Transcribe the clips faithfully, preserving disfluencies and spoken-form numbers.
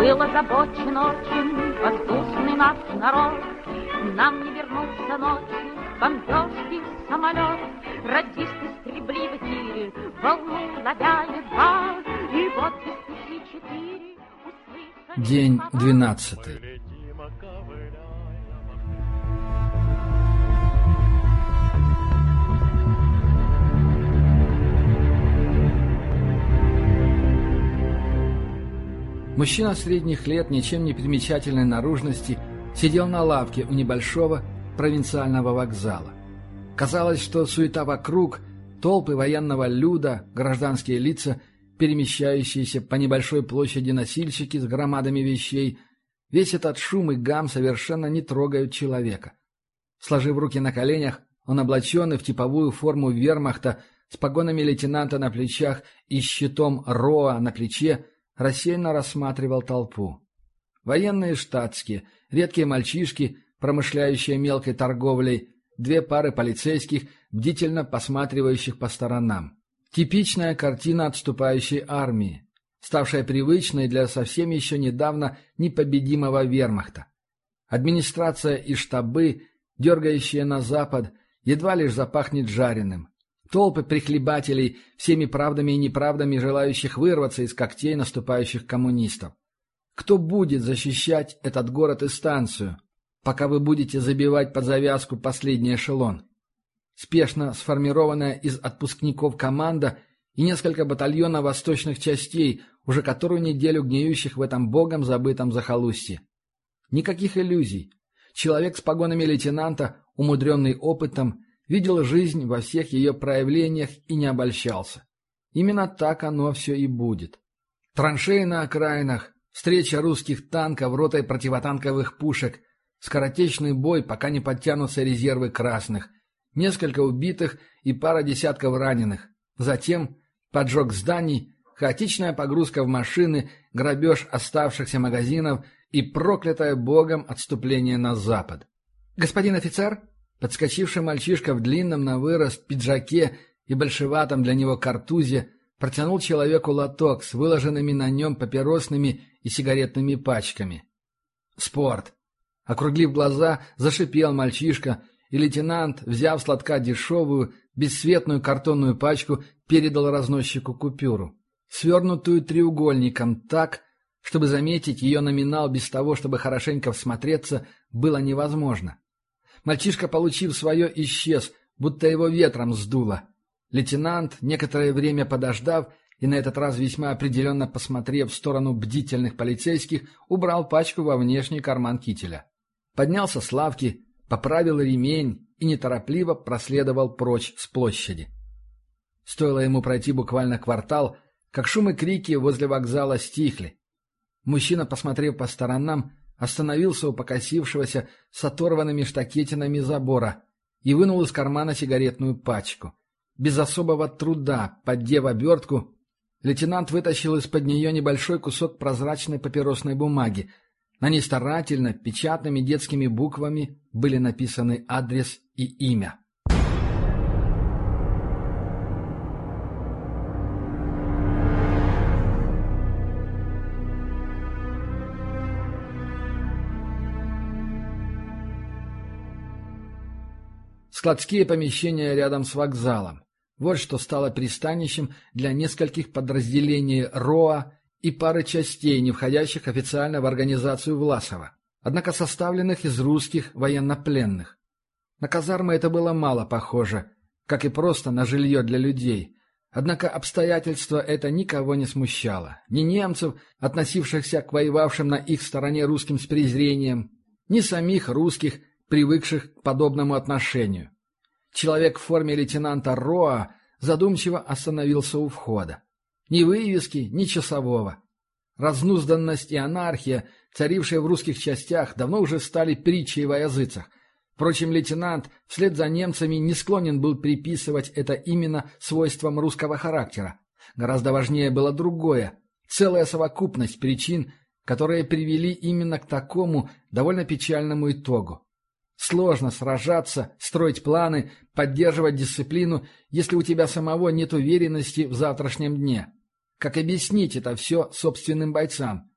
Был озабочен очень воздушный наш народ. Нам не вернуться ночью бомбежки самолет. Радисты стребли в эфире, волну ловя едва. И вот без пяти четыре услышали... День двенадцатый. Мужчина средних лет, ничем не примечательной наружности, сидел на лавке у небольшого провинциального вокзала. Казалось, что суета вокруг, толпы военного люда, гражданские лица, перемещающиеся по небольшой площади носильщики с громадами вещей, весь этот шум и гам совершенно не трогают человека. Сложив руки на коленях, он, облаченный в типовую форму вермахта, с погонами лейтенанта на плечах и щитом РОА на плече, рассеянно рассматривал толпу. Военные штатские, редкие мальчишки, промышляющие мелкой торговлей, две пары полицейских, бдительно посматривающих по сторонам. Типичная картина отступающей армии, ставшая привычной для совсем еще недавно непобедимого вермахта. Администрация и штабы, дергающие на запад, едва лишь запахнет жареным. Толпы прихлебателей, всеми правдами и неправдами желающих вырваться из когтей наступающих коммунистов. Кто будет защищать этот город и станцию, пока вы будете забивать под завязку последний эшелон? Спешно сформированная из отпускников команда и несколько батальонов восточных частей, уже которую неделю гниющих в этом богом забытом захолустье. Никаких иллюзий. Человек с погонами лейтенанта, умудренный опытом, видел жизнь во всех ее проявлениях и не обольщался. Именно так оно все и будет. Траншеи на окраинах, встреча русских танков ротой противотанковых пушек, скоротечный бой, пока не подтянутся резервы красных, несколько убитых и пара десятков раненых. Затем поджог зданий, хаотичная погрузка в машины, грабеж оставшихся магазинов и проклятое богом отступление на запад. «Господин офицер?» Подскочивший мальчишка в длинном на вырост пиджаке и большеватом для него картузе протянул человеку лоток с выложенными на нем папиросными и сигаретными пачками. «Спорт!» Округлив глаза, зашипел мальчишка, и лейтенант, взяв с лотка дешевую, бесцветную картонную пачку, передал разносчику купюру, свернутую треугольником так, чтобы заметить ее номинал без того, чтобы хорошенько всмотреться, было невозможно. Мальчишка, получив свое, исчез, будто его ветром сдуло. Лейтенант, некоторое время подождав и на этот раз весьма определенно посмотрев в сторону бдительных полицейских, убрал пачку во внешний карман кителя. Поднялся с лавки, поправил ремень и неторопливо проследовал прочь с площади. Стоило ему пройти буквально квартал, как шум и крики возле вокзала стихли. Мужчина, посмотрев по сторонам, остановился у покосившегося с оторванными штакетинами забора и вынул из кармана сигаретную пачку. Без особого труда, поддев обертку, лейтенант вытащил из-под нее небольшой кусок прозрачной папиросной бумаги. На ней старательно, печатными детскими буквами были написаны адрес и имя. Складские помещения рядом с вокзалом. Вот что стало пристанищем для нескольких подразделений РОА и пары частей, не входящих официально в организацию Власова, однако составленных из русских военнопленных. На казармы это было мало похоже, как и просто на жилье для людей. Однако обстоятельство это никого не смущало. Ни немцев, относившихся к воевавшим на их стороне русским с презрением, ни самих русских, привыкших к подобному отношению. Человек в форме лейтенанта РОА задумчиво остановился у входа. Ни вывески, ни часового. Разнузданность и анархия, царившие в русских частях, давно уже стали притчей во языцах. Впрочем, лейтенант вслед за немцами не склонен был приписывать это именно свойствам русского характера. Гораздо важнее было другое, целая совокупность причин, которые привели именно к такому довольно печальному итогу. Сложно сражаться, строить планы, поддерживать дисциплину, если у тебя самого нет уверенности в завтрашнем дне. Как объяснить это все собственным бойцам?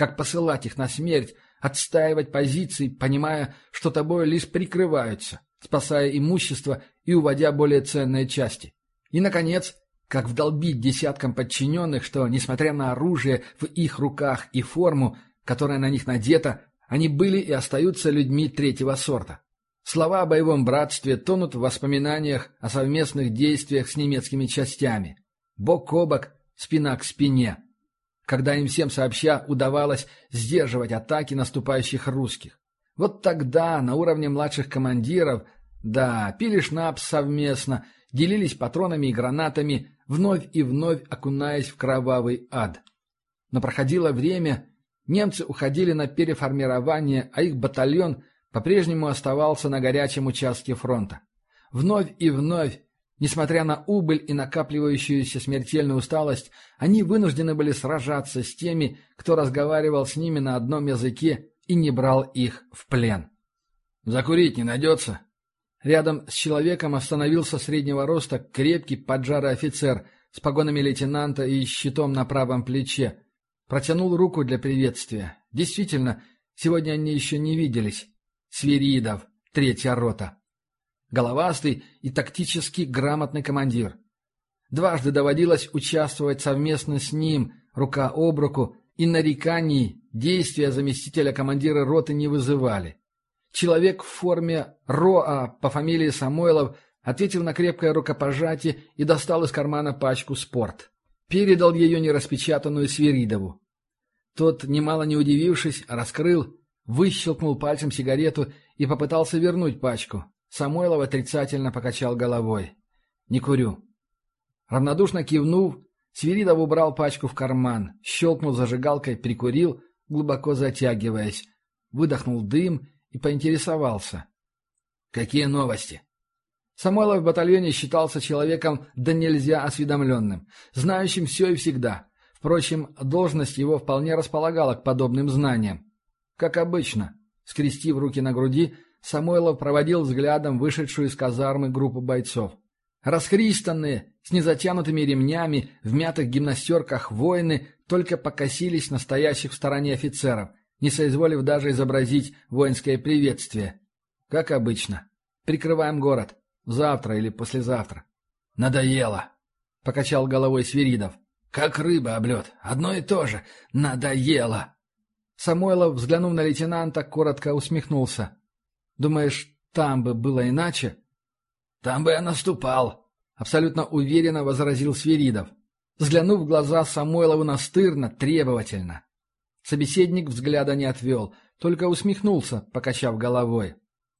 как посылать их на смерть, отстаивать позиции, понимая, что тобой лишь прикрываются, спасая имущество и уводя более ценные части. И, наконец, как вдолбить десяткам подчиненных, что, несмотря на оружие в их руках и форму, которая на них надета, они были и остаются людьми третьего сорта. Слова о боевом братстве тонут в воспоминаниях о совместных действиях с немецкими частями. Бок о бок, спина к спине. Когда им всем сообща удавалось сдерживать атаки наступающих русских. Вот тогда на уровне младших командиров, да, пили шнапс совместно, делились патронами и гранатами, вновь и вновь окунаясь в кровавый ад. Но проходило время, немцы уходили на переформирование, а их батальон по-прежнему оставался на горячем участке фронта. Вновь и вновь, несмотря на убыль и накапливающуюся смертельную усталость, они вынуждены были сражаться с теми, кто разговаривал с ними на одном языке и не брал их в плен. «Закурить не найдется?» Рядом с человеком остановился среднего роста крепкий поджарый офицер с погонами лейтенанта и щитом на правом плече. Протянул руку для приветствия. Действительно, сегодня они еще не виделись. Свиридов, третья рота. Головастый и тактически грамотный командир. Дважды доводилось участвовать совместно с ним, рука об руку, и нареканий действия заместителя командира роты не вызывали. Человек в форме РОА по фамилии Самойлов ответил на крепкое рукопожатие и достал из кармана пачку «Спорт». Передал ее нераспечатанную Свиридову. Тот, немало не удивившись, раскрыл, выщелкнул пальцем сигарету и попытался вернуть пачку. Самойлов отрицательно покачал головой. «Не курю». Равнодушно кивнув, Свиридов убрал пачку в карман, щелкнул зажигалкой, прикурил, глубоко затягиваясь, выдохнул дым и поинтересовался. «Какие новости?» Самойлов в батальоне считался человеком да нельзя осведомленным, знающим все и всегда. Впрочем, должность его вполне располагала к подобным знаниям. Как обычно, скрестив руки на груди, Самойлов проводил взглядом вышедшую из казармы группу бойцов. Расхристанные, с незатянутыми ремнями, в мятых гимнастерках воины только покосились на стоящих в стороне офицеров, не соизволив даже изобразить воинское приветствие. Как обычно. Прикрываем город. Завтра или послезавтра. «Надоело», — покачал головой Свиридов. «Как рыба об лед. Одно и то же. Надоело». Самойлов, взглянув на лейтенанта, коротко усмехнулся. «Думаешь, там бы было иначе?» «Там бы я наступал», — абсолютно уверенно возразил Свиридов. Взглянув в глаза Самойлову настырно, требовательно. Собеседник взгляда не отвел, только усмехнулся, покачав головой.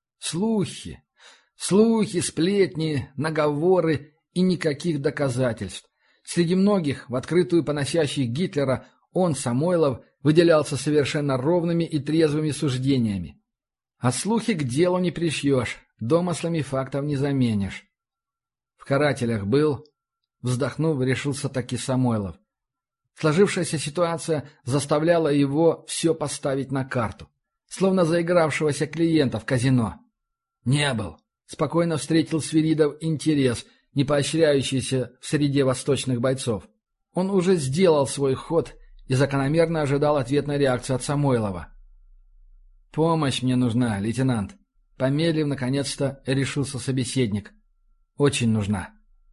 Слухи, слухи, сплетни, наговоры и никаких доказательств. Среди многих, в открытую поносящих Гитлера, он, Самойлов, выделялся совершенно ровными и трезвыми суждениями. А слухи к делу не пришьешь, домыслами фактов не заменишь. В карателях был, вздохнув, решился таки Самойлов. Сложившаяся ситуация заставляла его все поставить на карту, словно заигравшегося клиента в казино. «Не был», — спокойно встретил Свиридов интерес, не поощряющийся в среде восточных бойцов. Он уже сделал свой ход и закономерно ожидал ответной реакции от Самойлова. «Помощь мне нужна, лейтенант», — помедлив, наконец-то решился собеседник. «Очень нужна».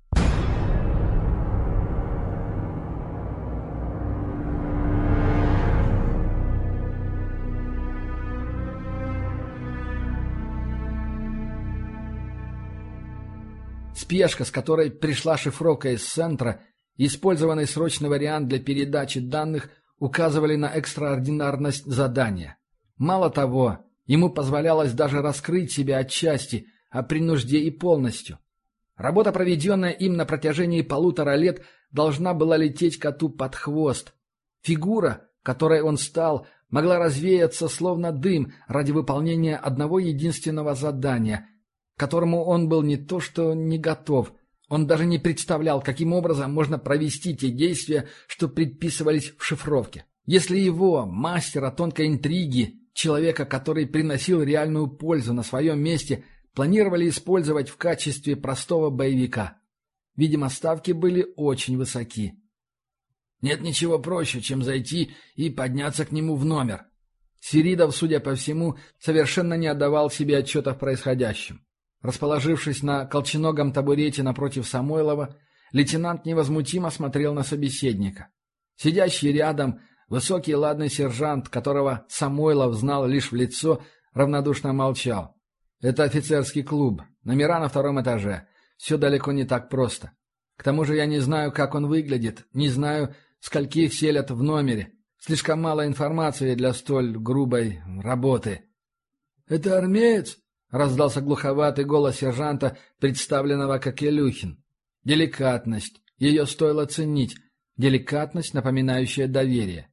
Спешка, с которой пришла шифровка из центра, и использованный срочный вариант для передачи данных указывали на экстраординарность задания. Мало того, ему позволялось даже раскрыть себя отчасти, а при нужде и полностью. Работа, проведенная им на протяжении полутора лет, должна была лететь коту под хвост. Фигура, которой он стал, могла развеяться словно дым ради выполнения одного единственного задания, к которому он был не то что не готов, он даже не представлял, каким образом можно провести те действия, что предписывались в шифровке. Если его, мастера тонкой интриги, человека, который приносил реальную пользу на своем месте, планировали использовать в качестве простого боевика. Видимо, ставки были очень высоки. Нет ничего проще, чем зайти и подняться к нему в номер. Свиридов, судя по всему, совершенно не отдавал себе отчета в происходящем. Расположившись на колченогом табурете напротив Самойлова, лейтенант невозмутимо смотрел на собеседника. Сидящий рядом высокий ладный сержант, которого Самойлов знал лишь в лицо, равнодушно молчал. «Это офицерский клуб. Номера на втором этаже. Все далеко не так просто. К тому же я не знаю, как он выглядит, не знаю, скольких селят в номере. Слишком мало информации для столь грубой работы». «Это армеец?» — раздался глуховатый голос сержанта, представленного как Илюхин. Деликатность. Ее стоило ценить. Деликатность, напоминающая доверие.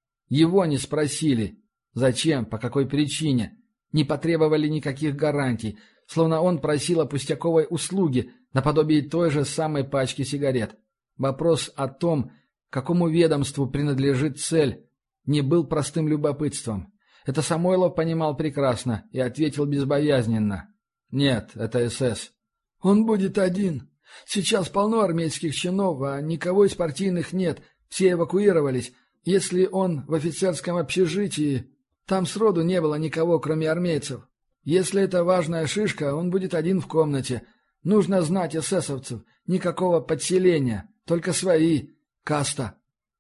Его не спросили, зачем, по какой причине. Не потребовали никаких гарантий, словно он просил о пустяковой услуге, наподобие той же самой пачки сигарет. Вопрос о том, какому ведомству принадлежит цель, не был простым любопытством. Это Самойлов понимал прекрасно и ответил безбоязненно. «Нет, это СС». «Он будет один. Сейчас полно армейских чинов, а никого из партийных нет, все эвакуировались. Если он в офицерском общежитии, там сроду не было никого, кроме армейцев. Если это важная шишка, он будет один в комнате. Нужно знать эсэсовцев, никакого подселения, только свои, каста».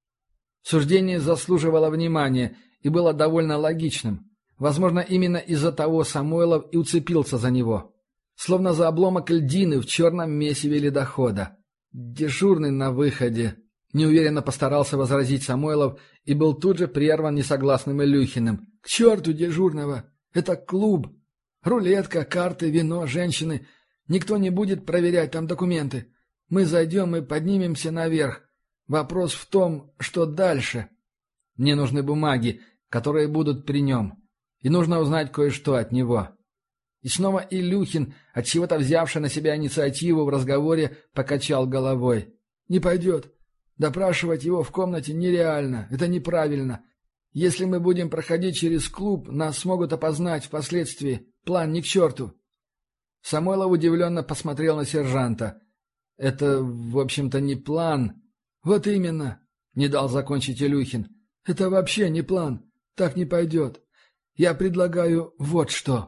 Суждение заслуживало внимания и было довольно логичным. Возможно, именно из-за того Самойлов и уцепился за него. Словно за обломок льдины в черном месиве ледохода. «Дежурный на выходе», — неуверенно постарался возразить Самойлов и был тут же прерван несогласным Илюхиным. «К черту дежурного! Это клуб! Рулетка, карты, вино, женщины. Никто не будет проверять там документы. Мы зайдем и поднимемся наверх. Вопрос в том, что дальше. Мне нужны бумаги, которые будут при нем. И нужно узнать кое-что от него». И снова Илюхин, отчего-то взявший на себя инициативу в разговоре, покачал головой. «Не пойдет. Допрашивать его в комнате нереально. Это неправильно. Если мы будем проходить через клуб, нас смогут опознать впоследствии. План ни к черту». Самойлов удивленно посмотрел на сержанта. «Это, в общем-то, не план». «Вот именно», — не дал закончить Илюхин. «Это вообще не план. Так не пойдет. Я предлагаю вот что».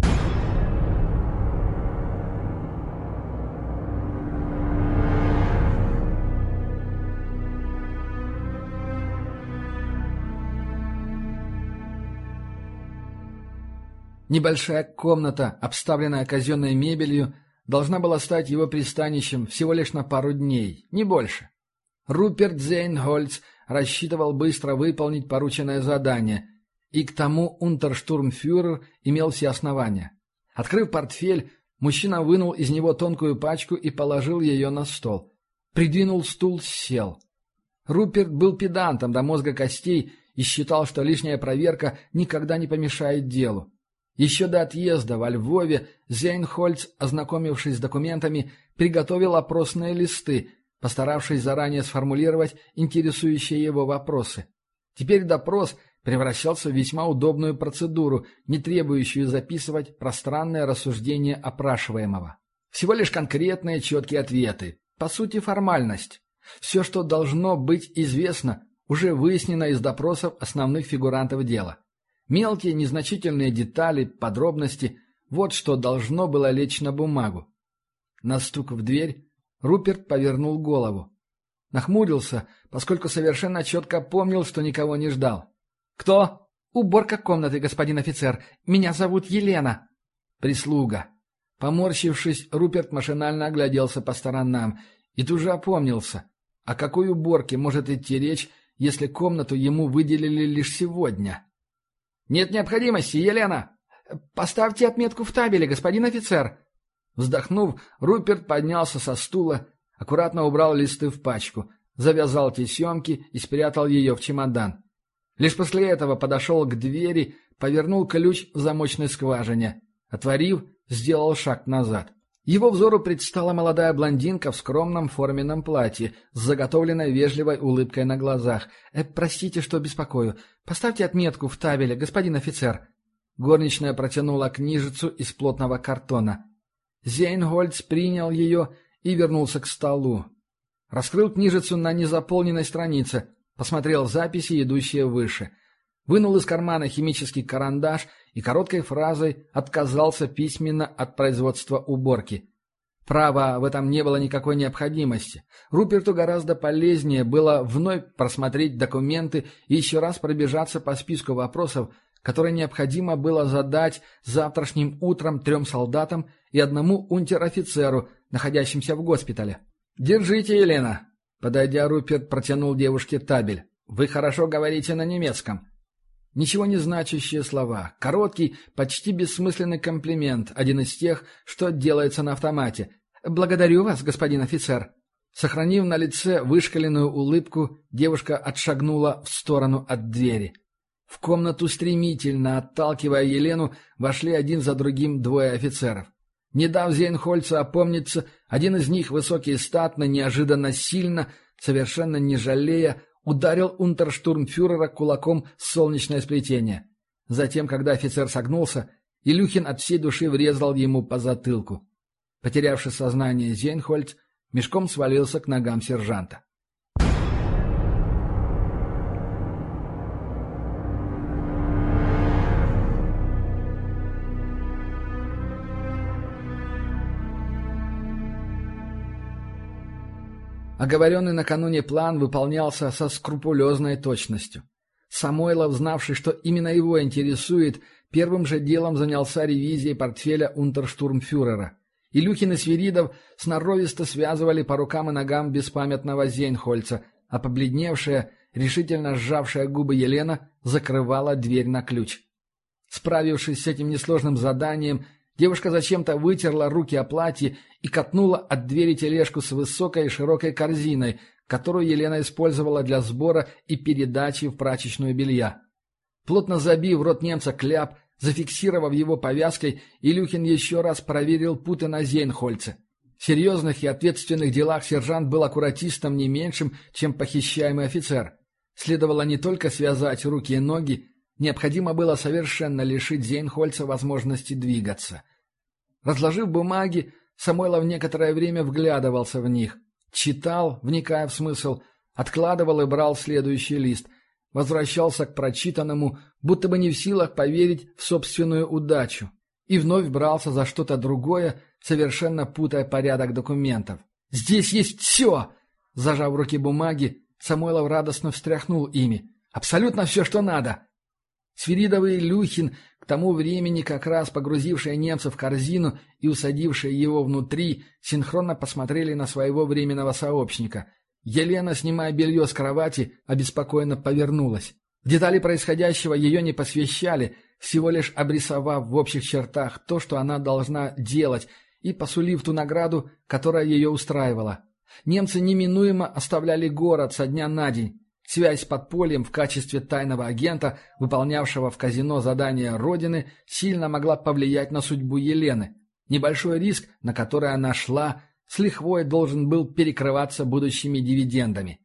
Небольшая комната, обставленная казенной мебелью, должна была стать его пристанищем всего лишь на пару дней, не больше. Руперт Зейнхольц рассчитывал быстро выполнить порученное задание, и к тому унтерштурмфюрер имел все основания. Открыв портфель, мужчина вынул из него тонкую пачку и положил ее на стол. Придвинул стул, сел. Руперт был педантом до мозга костей и считал, что лишняя проверка никогда не помешает делу. Еще до отъезда во Львове Зейнхольц, ознакомившись с документами, приготовил опросные листы, постаравшись заранее сформулировать интересующие его вопросы. Теперь допрос превращался в весьма удобную процедуру, не требующую записывать пространное рассуждение опрашиваемого. Всего лишь конкретные четкие ответы. По сути, формальность. Все, что должно быть известно, уже выяснено из допросов основных фигурантов дела. Мелкие незначительные детали, подробности – вот что должно было лечь на бумагу. На стук в дверь Руперт повернул голову. Нахмурился, поскольку совершенно четко помнил, что никого не ждал. «Кто?» «Уборка комнаты, господин офицер. Меня зовут Елена». «Прислуга». Поморщившись, Руперт машинально огляделся по сторонам и тут же опомнился. О какой уборке может идти речь, если комнату ему выделили лишь сегодня? «Нет необходимости, Елена!» «Поставьте отметку в табеле, господин офицер!» Вздохнув, Руперт поднялся со стула, аккуратно убрал листы в пачку, завязал тесемки и спрятал ее в чемодан. Лишь после этого подошел к двери, повернул ключ в замочной скважине. Отворив, сделал шаг назад. Его взору предстала молодая блондинка в скромном форменном платье с заготовленной вежливой улыбкой на глазах. «Э, «Простите, что беспокою. Поставьте отметку в табеле, господин офицер». Горничная протянула книжицу из плотного картона. Зейнхольц принял ее и вернулся к столу. Раскрыл книжицу на незаполненной странице, посмотрел записи, идущие выше. Вынул из кармана химический карандаш и короткой фразой отказался письменно от производства уборки. Право, в этом не было никакой необходимости. Руперту гораздо полезнее было вновь просмотреть документы и еще раз пробежаться по списку вопросов, которые необходимо было задать завтрашним утром трем солдатам и одному унтер-офицеру, находящимся в госпитале. «Держите, Елена!» Подойдя, Руперт протянул девушке табель. «Вы хорошо говорите на немецком». Ничего не значащие слова. Короткий, почти бессмысленный комплимент, один из тех, что делается на автомате. «Благодарю вас, господин офицер». Сохранив на лице вышкаленную улыбку, девушка отшагнула в сторону от двери. В комнату стремительно, отталкивая Елену, вошли один за другим двое офицеров. Не дав Зейнхольцу опомниться, один из них, высокий и статный, неожиданно сильно, совершенно не жалея, ударил унтерштурмфюрера кулаком в солнечное сплетение. Затем, когда офицер согнулся, Илюхин от всей души врезал ему по затылку. Потерявший сознание Зейнхольц мешком свалился к ногам сержанта. Оговоренный накануне план выполнялся со скрупулезной точностью. Самойлов, знавший, что именно его интересует, первым же делом занялся ревизией портфеля унтерштурмфюрера. Илюхин и Свиридов сноровисто связывали по рукам и ногам беспамятного Зейнхольца, а побледневшая, решительно сжавшая губы Елена закрывала дверь на ключ. Справившись с этим несложным заданием, девушка зачем-то вытерла руки о платье и катнула от двери тележку с высокой и широкой корзиной, которую Елена использовала для сбора и передачи в прачечную белья. Плотно забив рот немца кляп, зафиксировав его повязкой, Илюхин еще раз проверил путы на Зейнхольце. В серьезных и ответственных делах сержант был аккуратистом не меньшим, чем похищаемый офицер. Следовало не только связать руки и ноги, необходимо было совершенно лишить Зейнхольца возможности двигаться. Разложив бумаги, Самойлов некоторое время вглядывался в них. Читал, вникая в смысл, откладывал и брал следующий лист. Возвращался к прочитанному, будто бы не в силах поверить в собственную удачу. И вновь брался за что-то другое, совершенно путая порядок документов. «Здесь есть все!» Зажав в руки бумаги, Самойлов радостно встряхнул ими. «Абсолютно все, что надо!» Свиридов и Илюхин, к тому времени как раз погрузившие немца в корзину и усадившие его внутри, синхронно посмотрели на своего временного сообщника. Елена, снимая белье с кровати, обеспокоенно повернулась. Детали происходящего ее не посвящали, всего лишь обрисовав в общих чертах то, что она должна делать, и посулив ту награду, которая ее устраивала. Немцы неминуемо оставляли город со дня на день. Связь с подпольем в качестве тайного агента, выполнявшего в казино задания Родины, сильно могла повлиять на судьбу Елены. Небольшой риск, на который она шла, с лихвой должен был перекрываться будущими дивидендами.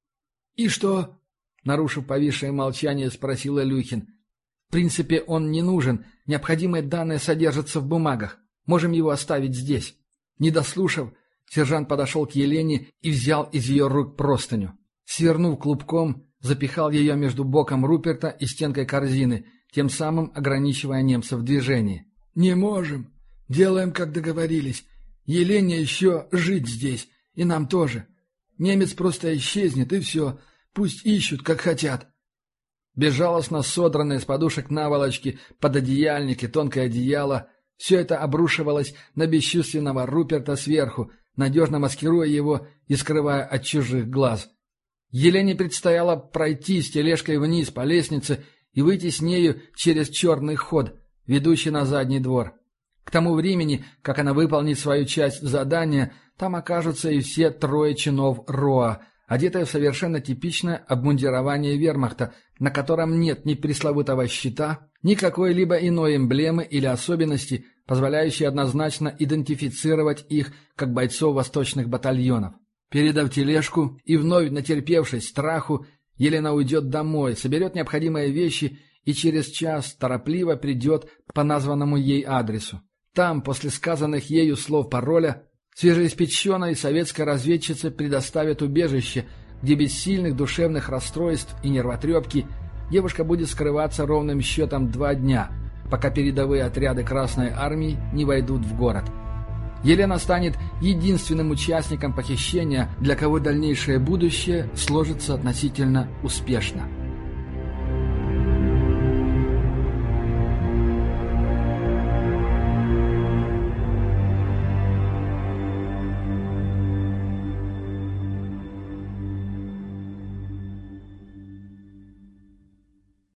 «И что?» — нарушив повисшее молчание, спросил Илюхин. «В принципе, он не нужен. Необходимые данные содержатся в бумагах. Можем его оставить здесь». Не дослушав, сержант подошел к Елене и взял из ее рук простыню. Свернув клубком, запихал ее между боком Руперта и стенкой корзины, тем самым ограничивая немца в движении. «Не можем. Делаем, как договорились. Елене еще жить здесь, и нам тоже. Немец просто исчезнет, и все. Пусть ищут, как хотят». Безжалостно содранные с подушек наволочки, пододеяльник и тонкое одеяло — все это обрушивалось на бесчувственного Руперта сверху, надежно маскируя его и скрывая от чужих глаз. Елене предстояло пройти с тележкой вниз по лестнице и выйти с нею через черный ход, ведущий на задний двор. К тому времени, как она выполнит свою часть задания, там окажутся и все трое чинов РОА, одетые в совершенно типичное обмундирование вермахта, на котором нет ни пресловутого щита, ни какой-либо иной эмблемы или особенности, позволяющей однозначно идентифицировать их как бойцов восточных батальонов. Передав тележку и вновь натерпевшись страху, Елена уйдет домой, соберет необходимые вещи и через час торопливо придет по названному ей адресу. Там, после сказанных ею слов пароля, Свежеиспеченной советской разведчице предоставят убежище, где без сильных душевных расстройств и нервотрепки девушка будет скрываться ровным счетом два дня, пока передовые отряды Красной Армии не войдут в город. Елена станет единственным участником похищения, для кого дальнейшее будущее сложится относительно успешно.